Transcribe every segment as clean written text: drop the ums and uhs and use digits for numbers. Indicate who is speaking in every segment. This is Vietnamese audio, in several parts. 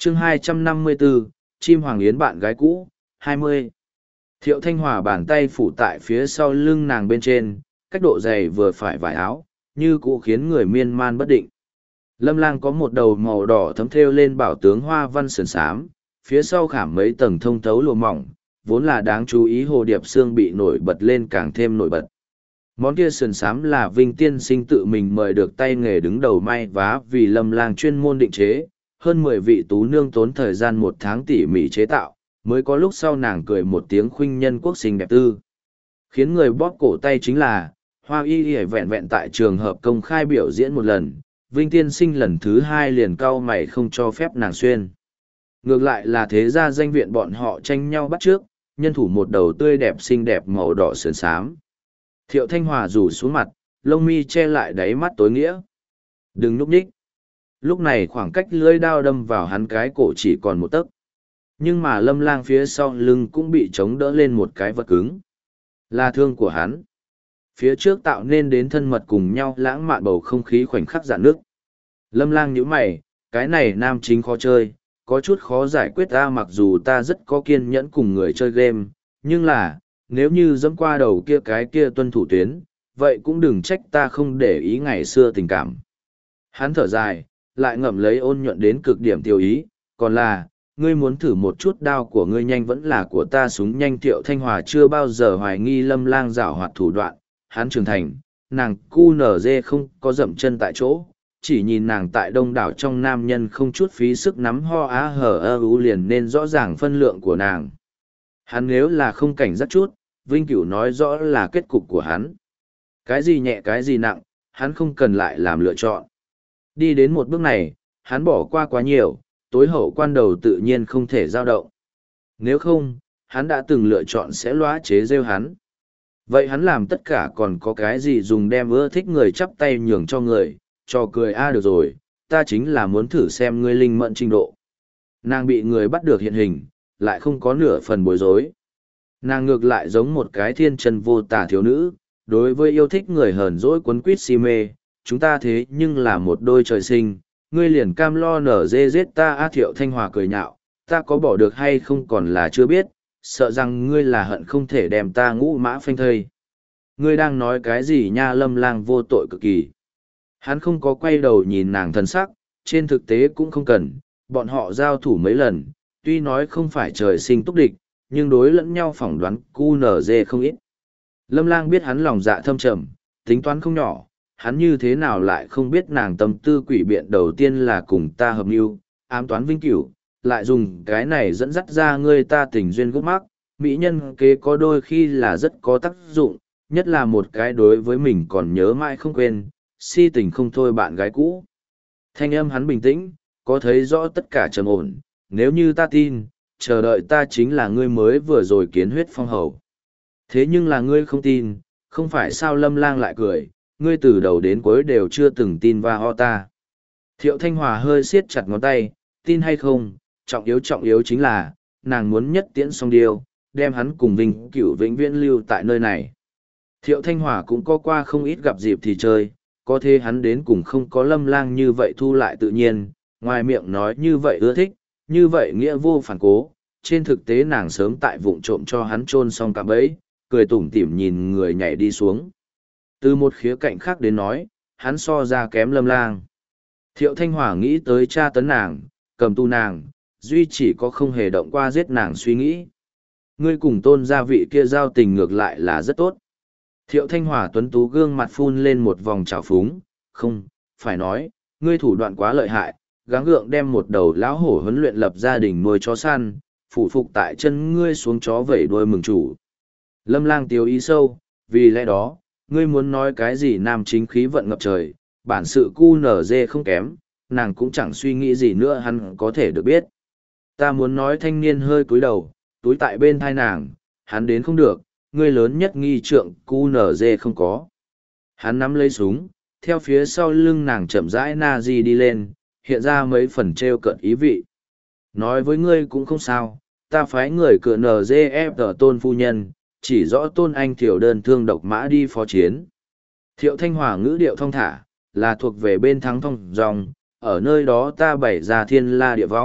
Speaker 1: chương 254, chim hoàng yến bạn gái cũ, 20. Thiệu Thanh Hòa bàn tay phủ tại phía sau lưng nàng bên trên, cách độ dày vừa phải vải áo, như cũ khiến người miên man bất định. Lâm Lang có một đầu màu đỏ thấm thêu lên bảo tướng hoa văn sườn xám, phía sau khảm mấy tầng thông thấu lụa mỏng, vốn là đáng chú ý hồ điệp xương bị nổi bật lên càng thêm nổi bật. Món kia sườn xám là Vinh tiên sinh tự mình mời được tay nghề đứng đầu may vá vì Lâm Lang chuyên môn định chế, hơn 10 vị tú nương tốn thời gian 1 tháng tỉ mỉ chế tạo, mới có lúc sau nàng cười một tiếng khuynh nhân quốc xinh đẹp tư. Khiến người bóp cổ tay chính là, Hoa Y Y vẹn vẹn tại trường hợp công khai biểu diễn một lần, Vinh tiên sinh lần thứ 2 liền cau mày không cho phép nàng xuyên. Ngược lại là thế gia danh viện bọn họ tranh nhau bắt trước, nhân thủ một đầu tươi đẹp xinh đẹp màu đỏ sườn xám. Thiệu Thanh Hòa rủ xuống mặt, lông mi che lại đáy mắt tối nghĩa. Đừng núp nhích. Lúc này khoảng cách lưỡi đao đâm vào hắn cái cổ chỉ còn một tấc. Nhưng mà Lâm Lang phía sau lưng cũng bị chống đỡ lên một cái vật cứng. Là thương của hắn. Phía trước tạo nên đến thân mật cùng nhau lãng mạn bầu không khí khoảnh khắc dạn nước. Lâm Lang nhíu mày, cái này nam chính khó chơi, có chút khó giải quyết ta, mặc dù ta rất có kiên nhẫn cùng người chơi game, nhưng là, nếu như dẫm qua đầu kia cái kia tuân thủ tuyến, vậy cũng đừng trách ta không để ý ngày xưa tình cảm. Hắn thở dài, lại ngậm lấy ôn nhuận đến cực điểm tiêu ý, còn là, ngươi muốn thử một chút đao của ngươi nhanh vẫn là của ta súng nhanh. Thiệu Thanh Hòa chưa bao giờ hoài nghi Lâm Lang giảo hoạt thủ đoạn, hắn trưởng thành, nàng cu nở dê không có dậm chân tại chỗ, chỉ nhìn nàng tại đông đảo trong nam nhân không chút phí sức nắm ho á hở ơ ú liền nên rõ ràng phân lượng của nàng. Hắn nếu là không cảnh giác chút, Vinh Cửu nói rõ là kết cục của hắn. Cái gì nhẹ cái gì nặng, hắn không cần lại làm lựa chọn. Đi đến một bước này, hắn bỏ qua quá nhiều, tối hậu quan đầu tự nhiên không thể dao động. Nếu không, hắn đã từng lựa chọn sẽ lóa chế rêu hắn. Vậy hắn làm tất cả còn có cái gì dùng đem ưa thích người chắp tay nhường cho người, cho cười được rồi, ta chính là muốn thử xem ngươi linh mẫn trình độ. Nàng bị người bắt được hiện hình, lại không có nửa phần bối rối. Nàng ngược lại giống một cái thiên chân vô tà thiếu nữ, đối với yêu thích người hờn dỗi quấn quýt si mê, chúng ta thế nhưng là một đôi trời sinh, ngươi liền cam lo nở dê giết ta. Thiệu Thanh Hòa cười nhạo, ta có bỏ được hay không còn là chưa biết, sợ rằng ngươi là hận không thể đem ta ngũ mã phanh thây. Ngươi đang nói cái gì nha? Lâm Lang vô tội cực kỳ. Hắn không có quay đầu nhìn nàng thân sắc, trên thực tế cũng không cần, bọn họ giao thủ mấy lần, tuy nói không phải trời sinh túc địch, nhưng đối lẫn nhau phỏng đoán cu nở dê không ít. Lâm Lang biết hắn lòng dạ thâm trầm, tính toán không nhỏ, hắn như thế nào lại không biết nàng tâm tư quỷ biện đầu tiên là cùng ta hợp mưu, ám toán Vinh Cửu, lại dùng cái này dẫn dắt ra ngươi ta tình duyên gốc mắc, mỹ nhân kế có đôi khi là rất có tác dụng, nhất là một cái đối với mình còn nhớ mãi không quên, si tình không thôi bạn gái cũ. Thanh âm hắn bình tĩnh, có thấy rõ tất cả trầm ổn, nếu như ta tin, chờ đợi ta chính là ngươi mới vừa rồi kiến huyết phong hầu. Thế nhưng là ngươi không tin, không phải sao? Lâm Lang lại cười, ngươi từ đầu đến cuối đều chưa từng tin va ho ta. Thiệu Thanh Hòa hơi siết chặt ngón tay, tin hay không, trọng yếu chính là, nàng muốn nhất tiễn song điêu, đem hắn cùng Vinh Cửu vĩnh viễn lưu tại nơi này. Thiệu Thanh Hòa cũng có qua không ít gặp dịp thì chơi, có thế hắn đến cùng không có Lâm Lang như vậy thu lại tự nhiên, ngoài miệng nói như vậy ưa thích, như vậy nghĩa vô phản cố, trên thực tế nàng sớm tại vụng trộm cho hắn chôn xong cạm bẫy, cười tủm tỉm nhìn người nhảy đi xuống. Từ một khía cạnh khác đến nói, hắn so ra kém Lâm Lang. Thiệu Thanh Hòa nghĩ tới tra tấn nàng, cầm tu nàng, duy chỉ có không hề động qua giết nàng suy nghĩ. Ngươi cùng Tôn gia vị kia giao tình ngược lại là rất tốt. Thiệu Thanh Hòa tuấn tú gương mặt phun lên một vòng trào phúng, không, phải nói, ngươi thủ đoạn quá lợi hại, gắng gượng đem một đầu lão hổ huấn luyện lập gia đình nuôi chó săn, phủ phục tại chân ngươi xuống chó vẩy đuôi mừng chủ. Lâm Lang tiêu ý sâu, vì lẽ đó, ngươi muốn nói cái gì nam chính khí vận ngập trời, bản sự cu nở dê không kém, nàng cũng chẳng suy nghĩ gì nữa hắn có thể được biết. Ta muốn nói. Thanh niên hơi cúi đầu, túi tại bên thai nàng, hắn đến không được, ngươi lớn nhất nghi trượng cu nở dê không có. Hắn nắm lấy súng, theo phía sau lưng nàng chậm rãi na di đi lên, hiện ra mấy phần trêu cợt ý vị. Nói với ngươi cũng không sao, ta phái người cựa nở dê ép tờ Tôn phu nhân, chỉ rõ Tôn anh thiểu đơn thương độc mã đi phó chiến. Thiệu Thanh Hòa ngữ điệu thong thả, là thuộc về bên thắng thong dòng, ở nơi đó ta bày ra thiên la địa võng,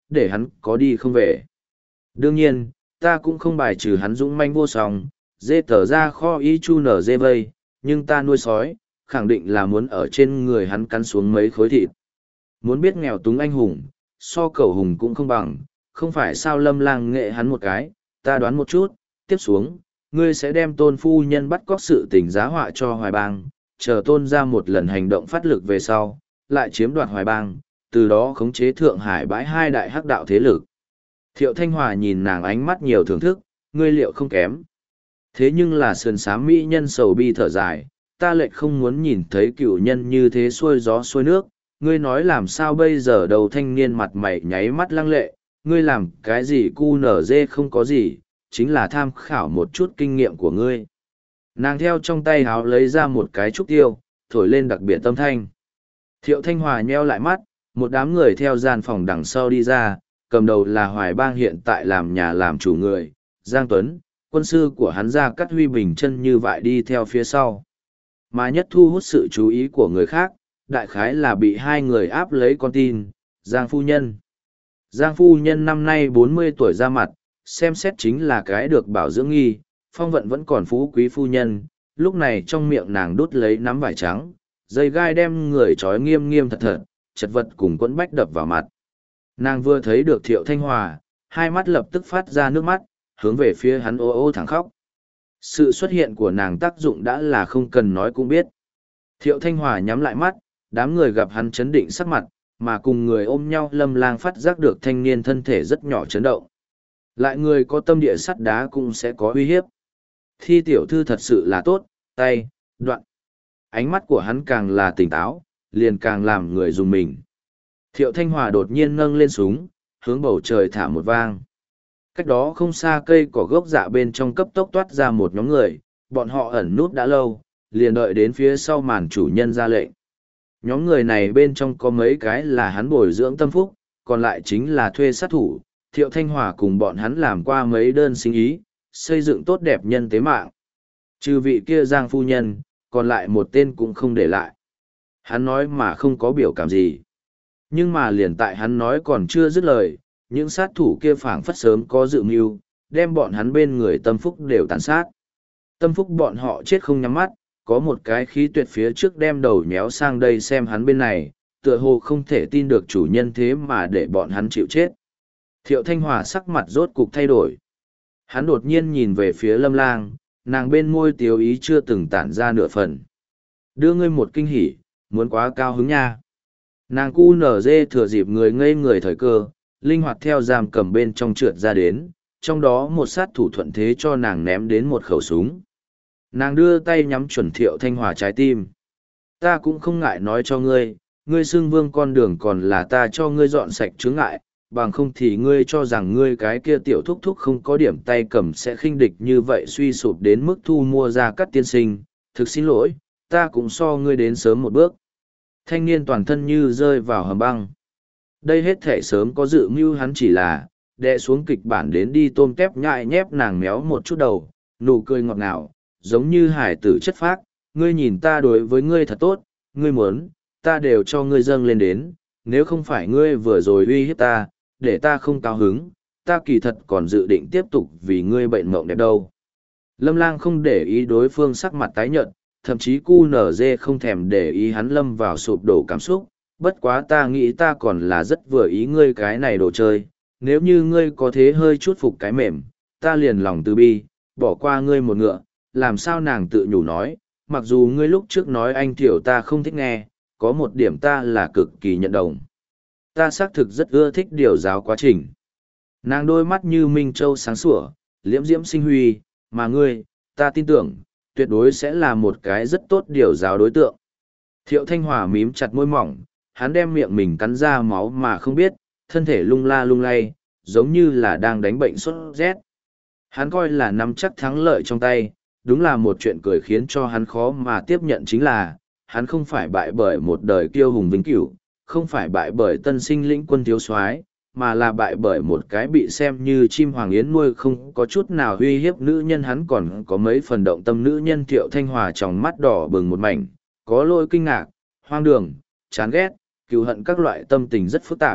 Speaker 1: để hắn có đi không về. Đương nhiên, ta cũng không bài trừ hắn dũng manh vô song, dê tờ ra kho y chu nở dê vây, nhưng ta nuôi sói, khẳng định là muốn ở trên người hắn cắn xuống mấy khối thịt. Muốn biết nghèo túng anh hùng, so cẩu hùng cũng không bằng, không phải sao Lâm Lang nghệ hắn một cái, ta đoán một chút, tiếp xuống, ngươi sẽ đem Tôn phu nhân bắt cóc sự tình giá họa cho Hoài Bang, chờ Tôn ra một lần hành động phát lực về sau, lại chiếm đoạt Hoài Bang, từ đó khống chế Thượng Hải bãi hai đại hắc đạo thế lực. Thiệu Thanh Hòa nhìn nàng ánh mắt nhiều thưởng thức, ngươi liệu không kém. Thế nhưng là sườn sám mỹ nhân sầu bi thở dài, ta lệch không muốn nhìn thấy cựu nhân như thế xuôi gió xuôi nước, ngươi nói làm sao bây giờ đầu thanh niên mặt mày nháy mắt lăng lệ, ngươi làm cái gì cu nở dê không có gì, chính là tham khảo một chút kinh nghiệm của ngươi. Nàng theo trong tay háo lấy ra một cái trúc tiêu, thổi lên đặc biệt tâm thanh. Thiệu Thanh Hòa nheo lại mắt, một đám người theo gian phòng đằng sau đi ra, cầm đầu là Hoài Bang hiện tại làm nhà làm chủ người, Giang Tuấn, quân sư của hắn ra cắt huy bình chân như vậy đi theo phía sau. Mà nhất thu hút sự chú ý của người khác, đại khái là bị hai người áp lấy con tin, Giang Phu Nhân. Giang Phu Nhân năm nay 40 tuổi ra mặt, xem xét chính là cái được bảo dưỡng nghi, phong vận vẫn còn phú quý phu nhân, lúc này trong miệng nàng đút lấy nắm vải trắng, dây gai đem người trói nghiêm nghiêm thật thật, chật vật cùng quẫn bách đập vào mặt. Nàng vừa thấy được Thiệu Thanh Hòa, hai mắt lập tức phát ra nước mắt, hướng về phía hắn ô ô thẳng khóc. Sự xuất hiện của nàng tác dụng đã là không cần nói cũng biết. Thiệu Thanh Hòa nhắm lại mắt, đám người gặp hắn chấn định sắc mặt, mà cùng người ôm nhau Lâm Lang phát giác được thanh niên thân thể rất nhỏ chấn động. Lại người có tâm địa sắt đá cũng sẽ có uy hiếp. Thi tiểu thư thật sự là tốt, tay, đoạn. Ánh mắt của hắn càng là tỉnh táo, liền càng làm người dùng mình. Thiệu Thanh Hòa đột nhiên nâng lên súng, hướng bầu trời thả một vang. Cách đó không xa cây cỏ gốc dạ bên trong cấp tốc toát ra một nhóm người, bọn họ ẩn nút đã lâu, liền đợi đến phía sau màn chủ nhân ra lệnh. Nhóm người này bên trong có mấy cái là hắn bồi dưỡng tâm phúc, còn lại chính là thuê sát thủ, Thiệu Thanh Hòa cùng bọn hắn làm qua mấy đơn sinh ý, xây dựng tốt đẹp nhân tế mạng. Trừ vị kia Giang Phu Nhân, còn lại một tên cũng không để lại. Hắn nói mà không có biểu cảm gì. Nhưng mà liền tại hắn nói còn chưa dứt lời, những sát thủ kia phảng phất sớm có dự mưu, đem bọn hắn bên người tâm phúc đều tàn sát. Tâm phúc bọn họ chết không nhắm mắt, có một cái khí tuyệt phía trước đem đầu nhéo sang đây xem hắn bên này, tựa hồ không thể tin được chủ nhân thế mà để bọn hắn chịu chết. Thiệu Thanh Hòa sắc mặt rốt cục thay đổi. Hắn đột nhiên nhìn về phía Lâm Lang, nàng bên môi tiếu ý chưa từng tản ra nửa phần. Đưa ngươi một kinh hỉ, muốn quá cao hứng nha. Nàng cu nở dê thừa dịp người ngây người thời cơ, linh hoạt theo giam cầm bên trong trượt ra đến, trong đó một sát thủ thuận thế cho nàng ném đến một khẩu súng. Nàng đưa tay nhắm chuẩn Thiệu Thanh Hòa trái tim. Ta cũng không ngại nói cho ngươi, ngươi xưng vương con đường còn là ta cho ngươi dọn sạch chướng ngại, bằng không thì ngươi cho rằng ngươi cái kia tiểu thúc thúc không có điểm tay cầm sẽ khinh địch như vậy suy sụp đến mức thu mua ra các tiên sinh. Thực xin lỗi, ta cũng so ngươi đến sớm một bước. Thanh niên toàn thân như rơi vào hầm băng. Đây hết thể sớm có dự mưu, hắn chỉ là đè xuống kịch bản đến đi tôm tép nhại nhép nàng méo một chút đầu, nụ cười ngọt ngào, giống như hải tử chất phác. Ngươi nhìn ta đối với ngươi thật tốt, ngươi muốn, ta đều cho ngươi dâng lên đến, nếu không phải ngươi vừa rồi uy hiếp ta, để ta không cao hứng, ta kỳ thật còn dự định tiếp tục vì ngươi bệnh mộng đẹp đâu. Lâm Lang không để ý đối phương sắc mặt tái nhợt, thậm chí cu nở dê không thèm để ý hắn lâm vào sụp đổ cảm xúc, bất quá ta nghĩ ta còn là rất vừa ý ngươi cái này đồ chơi, nếu như ngươi có thế hơi chút phục cái mềm, ta liền lòng từ bi, bỏ qua ngươi một ngựa, làm sao nàng tự nhủ nói, mặc dù ngươi lúc trước nói anh tiểu ta không thích nghe, có một điểm ta là cực kỳ nhận đồng. Ta xác thực rất ưa thích điều giáo quá trình. Nàng đôi mắt như minh châu sáng sủa, liễm diễm sinh huy, mà ngươi, ta tin tưởng, tuyệt đối sẽ là một cái rất tốt điều giáo đối tượng. Thiệu Thanh Hòa mím chặt môi mỏng, hắn đem miệng mình cắn ra máu mà không biết, thân thể lung la lung lay, giống như là đang đánh bệnh sốt rét. Hắn coi là nắm chắc thắng lợi trong tay, đúng là một chuyện cười khiến cho hắn khó mà tiếp nhận chính là, hắn không phải bại bởi một đời kiêu hùng vĩnh cửu, không phải bại bởi tân sinh lĩnh quân thiếu soái, mà là bại bởi một cái bị xem như chim hoàng yến nuôi không có chút nào uy hiếp nữ nhân. Hắn còn có mấy phần động tâm nữ nhân. Thiệu Thanh Hòa trong mắt đỏ bừng một mảnh, có lỗi kinh ngạc, hoang đường, chán ghét, cừu hận các loại tâm tình rất phức tạp,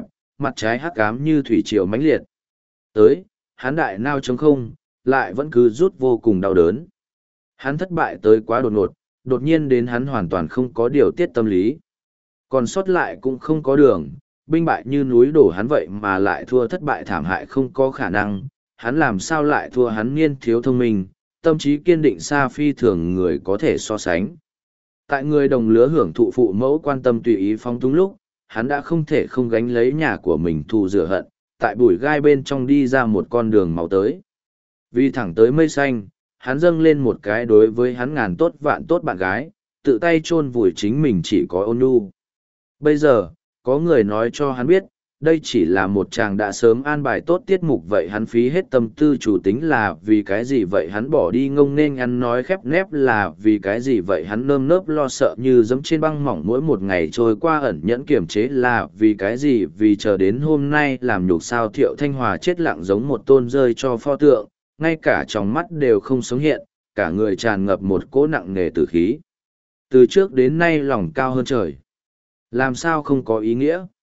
Speaker 1: mặt trái hắc ám như thủy triều mãnh liệt. Tới, hắn đại nao trống không, lại vẫn cứ rút vô cùng đau đớn. Hắn thất bại tới quá đột ngột, đột nhiên đến hắn hoàn toàn không có điều tiết tâm lý. Còn sót lại cũng không có đường, binh bại như núi đổ hắn vậy mà lại thua thất bại thảm hại không có khả năng, hắn làm sao lại thua hắn niên thiếu thông minh, tâm trí kiên định xa phi thường người có thể so sánh. Tại người đồng lứa hưởng thụ phụ mẫu quan tâm tùy ý phong túng lúc, hắn đã không thể không gánh lấy nhà của mình thù rửa hận, tại bụi gai bên trong đi ra một con đường máu tới. Vì thẳng tới mây xanh, hắn dâng lên một cái đối với hắn ngàn tốt vạn tốt bạn gái, tự tay chôn vùi chính mình chỉ có ôn nhu. Bây giờ, có người nói cho hắn biết, đây chỉ là một chàng đã sớm an bài tốt tiết mục vậy hắn phí hết tâm tư chủ tính là vì cái gì vậy hắn bỏ đi ngông nên ăn nói khép nép là vì cái gì vậy hắn nơm nớp lo sợ như giẫm trên băng mỏng mỗi một ngày trôi qua ẩn nhẫn kiềm chế là vì cái gì vì chờ đến hôm nay làm nhục sao Thiệu Thanh Hòa chết lặng giống một tôn rơi cho pho tượng, ngay cả trong mắt đều không sống hiện, cả người tràn ngập một cỗ nặng nề tử khí. Từ trước đến nay lòng cao hơn trời. Làm sao không có ý nghĩa?